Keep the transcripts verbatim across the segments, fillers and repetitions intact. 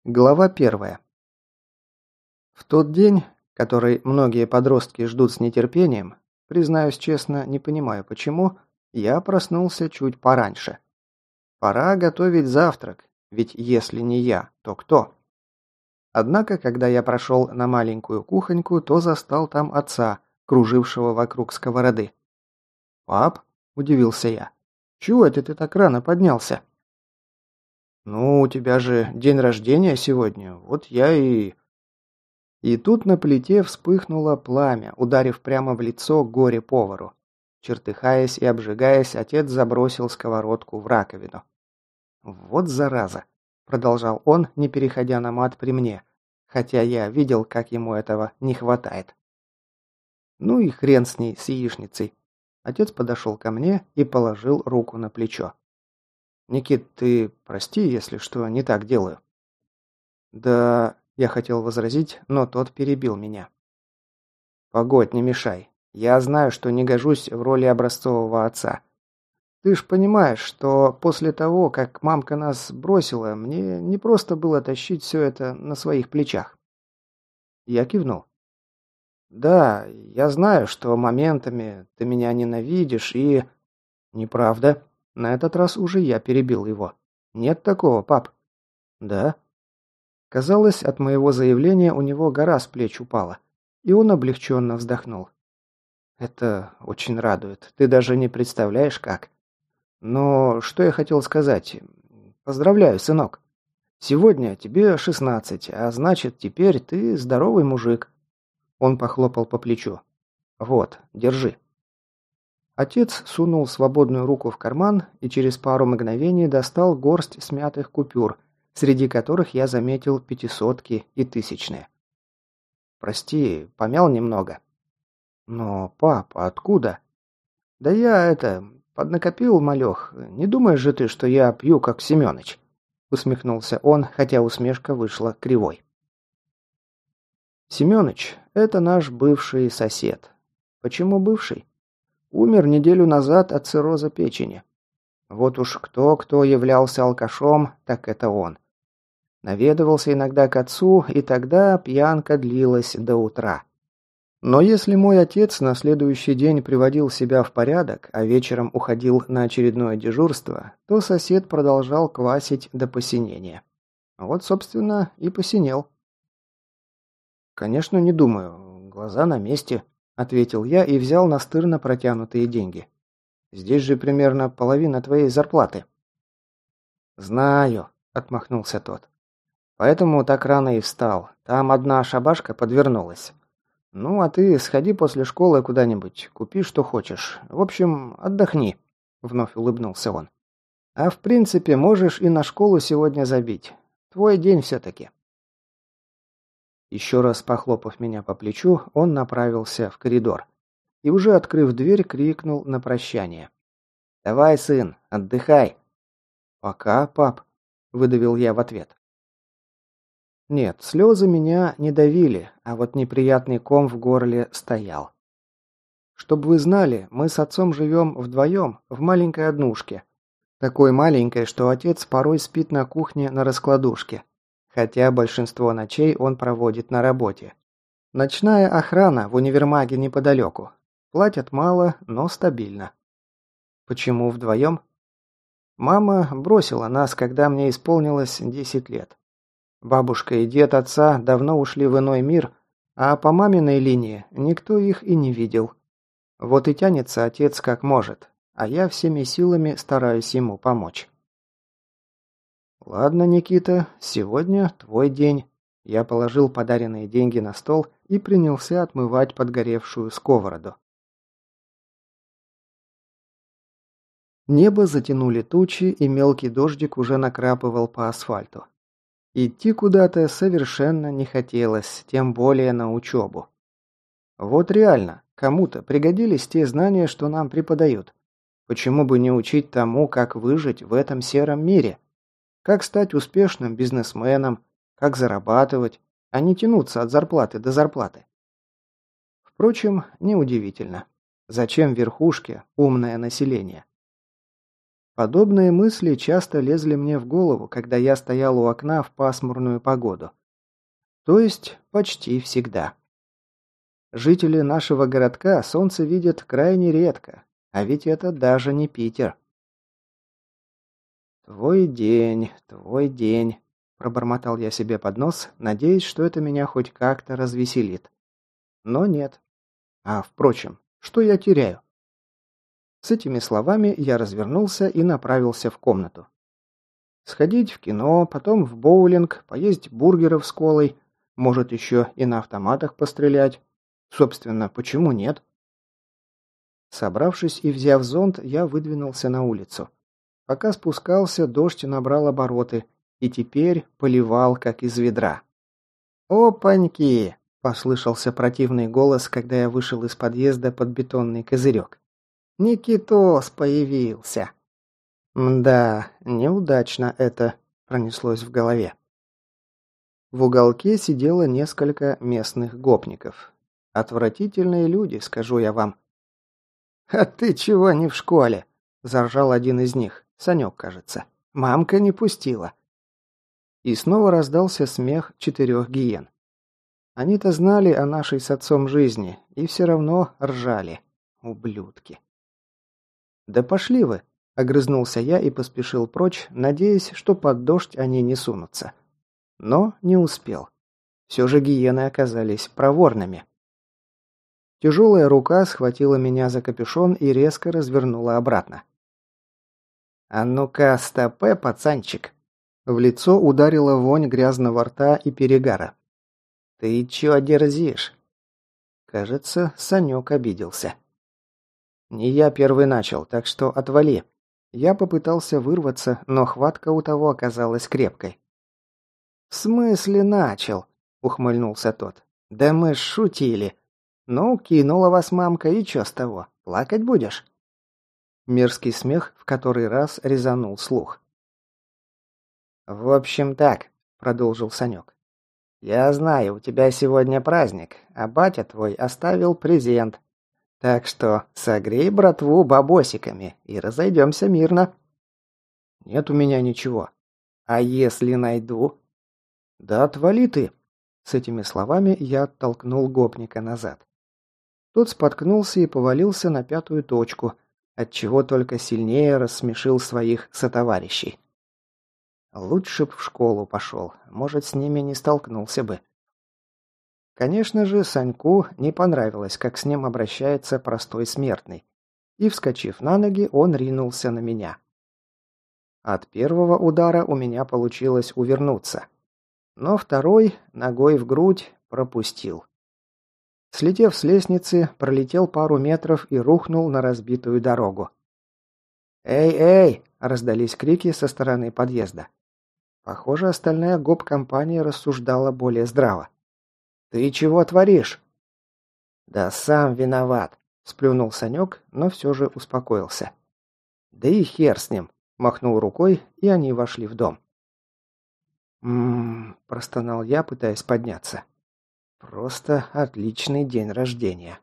Глава первая. В тот день, который многие подростки ждут с нетерпением, признаюсь честно, не понимаю почему, я проснулся чуть пораньше. Пора готовить завтрак, ведь если не я, то кто? Однако, когда я прошел на маленькую кухоньку, то застал там отца, кружившего вокруг сковороды. «Пап?» – удивился я. «Чего это ты так рано поднялся?» «Ну, у тебя же день рождения сегодня, вот я и...» И тут на плите вспыхнуло пламя, ударив прямо в лицо горе-повару. Чертыхаясь и обжигаясь, отец забросил сковородку в раковину. «Вот зараза!» – продолжал он, не переходя на мат при мне, хотя я видел, как ему этого не хватает. Ну и хрен с ней, с яичницей. Отец подошел ко мне и положил руку на плечо. «Никит, ты прости, если что не так делаю». «Да...» – я хотел возразить, но тот перебил меня. «Погодь, не мешай. Я знаю, что не гожусь в роли образцового отца. Ты ж понимаешь, что после того, как мамка нас бросила, мне не просто было тащить все это на своих плечах». Я кивнул. «Да, я знаю, что моментами ты меня ненавидишь и...» «Неправда. На этот раз уже я перебил его. Нет такого, пап». «Да?» Казалось, от моего заявления у него гора с плеч упала, и он облегченно вздохнул. «Это очень радует. Ты даже не представляешь, как. Но что я хотел сказать? Поздравляю, сынок. Сегодня тебе шестнадцать, а значит, теперь ты здоровый мужик». Он похлопал по плечу. «Вот, держи». Отец сунул свободную руку в карман и через пару мгновений достал горсть смятых купюр, среди которых я заметил пятисотки и тысячные. «Прости, помял немного». «Но, пап, откуда?» «Да я это, поднакопил, малёх. Не думаешь же ты, что я пью, как Семёныч?» Усмехнулся он, хотя усмешка вышла кривой. Семёныч – это наш бывший сосед. Почему бывший? Умер неделю назад от цирроза печени. Вот уж кто-кто являлся алкашом, так это он. Наведывался иногда к отцу, и тогда пьянка длилась до утра. Но если мой отец на следующий день приводил себя в порядок, а вечером уходил на очередное дежурство, то сосед продолжал квасить до посинения. Вот, собственно, и посинел. «Конечно, не думаю. Глаза на месте», — ответил я и взял настырно протянутые деньги. «Здесь же примерно половина твоей зарплаты». «Знаю», — отмахнулся тот. «Поэтому так рано и встал. Там одна шабашка подвернулась. Ну, а ты сходи после школы куда-нибудь, купи что хочешь. В общем, отдохни», — вновь улыбнулся он. «А в принципе, можешь и на школу сегодня забить. Твой день все-таки». Еще раз похлопав меня по плечу, он направился в коридор. И уже открыв дверь, крикнул на прощание. «Давай, сын, отдыхай». «Пока, пап», — выдавил я в ответ. Нет, слезы меня не давили, а вот неприятный ком в горле стоял. Чтоб вы знали, мы с отцом живем вдвоем в маленькой однушке. Такой маленькой, что отец порой спит на кухне на раскладушке. Хотя большинство ночей он проводит на работе. Ночная охрана в универмаге неподалеку. Платят мало, но стабильно. Почему вдвоем? Мама бросила нас, когда мне исполнилось десять лет. Бабушка и дед отца давно ушли в иной мир, а по маминой линии никто их и не видел. Вот и тянется отец как может, а я всеми силами стараюсь ему помочь. «Ладно, Никита, сегодня твой день». Я положил подаренные деньги на стол и принялся отмывать подгоревшую сковороду. Небо затянули тучи, и мелкий дождик уже накрапывал по асфальту. Идти куда-то совершенно не хотелось, тем более на учебу. Вот реально, кому-то пригодились те знания, что нам преподают. Почему бы не учить тому, как выжить в этом сером мире? Как стать успешным бизнесменом, как зарабатывать, а не тянуться от зарплаты до зарплаты. Впрочем, неудивительно. Зачем верхушке умное население? Подобные мысли часто лезли мне в голову, когда я стоял у окна в пасмурную погоду. То есть почти всегда. Жители нашего городка солнце видят крайне редко, а ведь это даже не Питер. «Твой день, твой день», – пробормотал я себе под нос, надеясь, что это меня хоть как-то развеселит. Но нет. А, впрочем, что я теряю? С этими словами я развернулся и направился в комнату. Сходить в кино, потом в боулинг, поесть бургеров с колой, может еще и на автоматах пострелять. Собственно, почему нет? Собравшись и взяв зонт, я выдвинулся на улицу. Пока спускался, дождь набрал обороты и теперь поливал, как из ведра. «Опаньки!» – послышался противный голос, когда я вышел из подъезда под бетонный козырек. «Никитос появился!» «Мда, неудачно это», – пронеслось в голове. В уголке сидело несколько местных гопников. Отвратительные люди, скажу я вам. «А ты чего не в школе?» – заржал один из них. Санек, кажется. Мамка не пустила. И снова раздался смех четырех гиен. Они-то знали о нашей с отцом жизни и все равно ржали. Ублюдки. «Да пошли вы!» – огрызнулся я и поспешил прочь, надеясь, что под дождь они не сунутся. Но не успел. Все же гиены оказались проворными. Тяжелая рука схватила меня за капюшон и резко развернула обратно. «А ну-ка, стопэ, пацанчик!» В лицо ударила вонь грязного рта и перегара. «Ты чё дерзишь?» Кажется, Санек обиделся. «Не я первый начал, так что отвали». Я попытался вырваться, но хватка у того оказалась крепкой. «В смысле начал?» – ухмыльнулся тот. «Да мы ж шутили. Ну, кинула вас мамка, и чё с того? Плакать будешь?» Мерзкий смех в который раз резанул слух. «В общем так», – продолжил Санек. «Я знаю, у тебя сегодня праздник, а батя твой оставил презент. Так что согрей братву бабосиками и разойдемся мирно». «Нет у меня ничего». «А если найду?» «Да отвали ты!» С этими словами я оттолкнул гопника назад. Тот споткнулся и повалился на пятую точку, отчего только сильнее рассмешил своих сотоварищей. Лучше б в школу пошел, может, с ними не столкнулся бы. Конечно же, Саньку не понравилось, как с ним обращается простой смертный, и, вскочив на ноги, он ринулся на меня. От первого удара у меня получилось увернуться, но второй, ногой в грудь, пропустил. Слетев с лестницы, пролетел пару метров и рухнул на разбитую дорогу. «Эй, эй!» – раздались крики со стороны подъезда. Похоже, остальная гоп-компания рассуждала более здраво. «Ты чего творишь?» «Да сам виноват», – сплюнул Санек, но все же успокоился. «Да и хер с ним», – махнул рукой, и они вошли в дом. «М-м-м», простонал я, пытаясь подняться. «Просто отличный день рождения».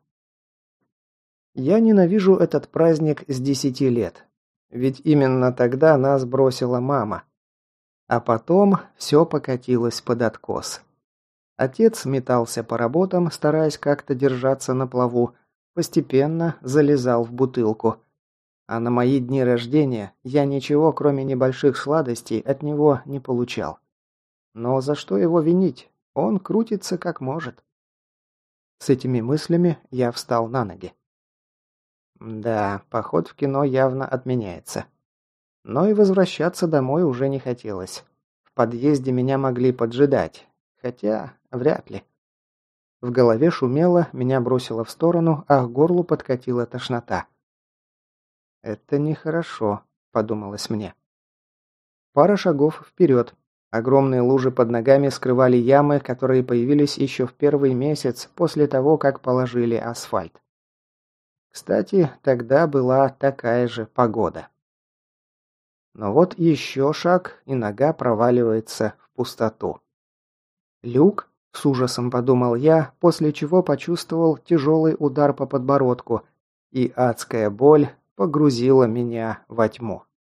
Я ненавижу этот праздник с десяти лет, ведь именно тогда нас бросила мама. А потом все покатилось под откос. Отец метался по работам, стараясь как-то держаться на плаву, постепенно залезал в бутылку. А на мои дни рождения я ничего, кроме небольших сладостей, от него не получал. Но за что его винить? Он крутится как может. С этими мыслями я встал на ноги. Да, поход в кино явно отменяется. Но и возвращаться домой уже не хотелось. В подъезде меня могли поджидать. Хотя, вряд ли. В голове шумело, меня бросило в сторону, а к горлу подкатила тошнота. «Это нехорошо», — подумалось мне. Пара шагов вперед. Огромные лужи под ногами скрывали ямы, которые появились еще в первый месяц после того, как положили асфальт. Кстати, тогда была такая же погода. Но вот еще шаг, и нога проваливается в пустоту. «Люк?» – с ужасом подумал я, после чего почувствовал тяжелый удар по подбородку, и адская боль погрузила меня во тьму.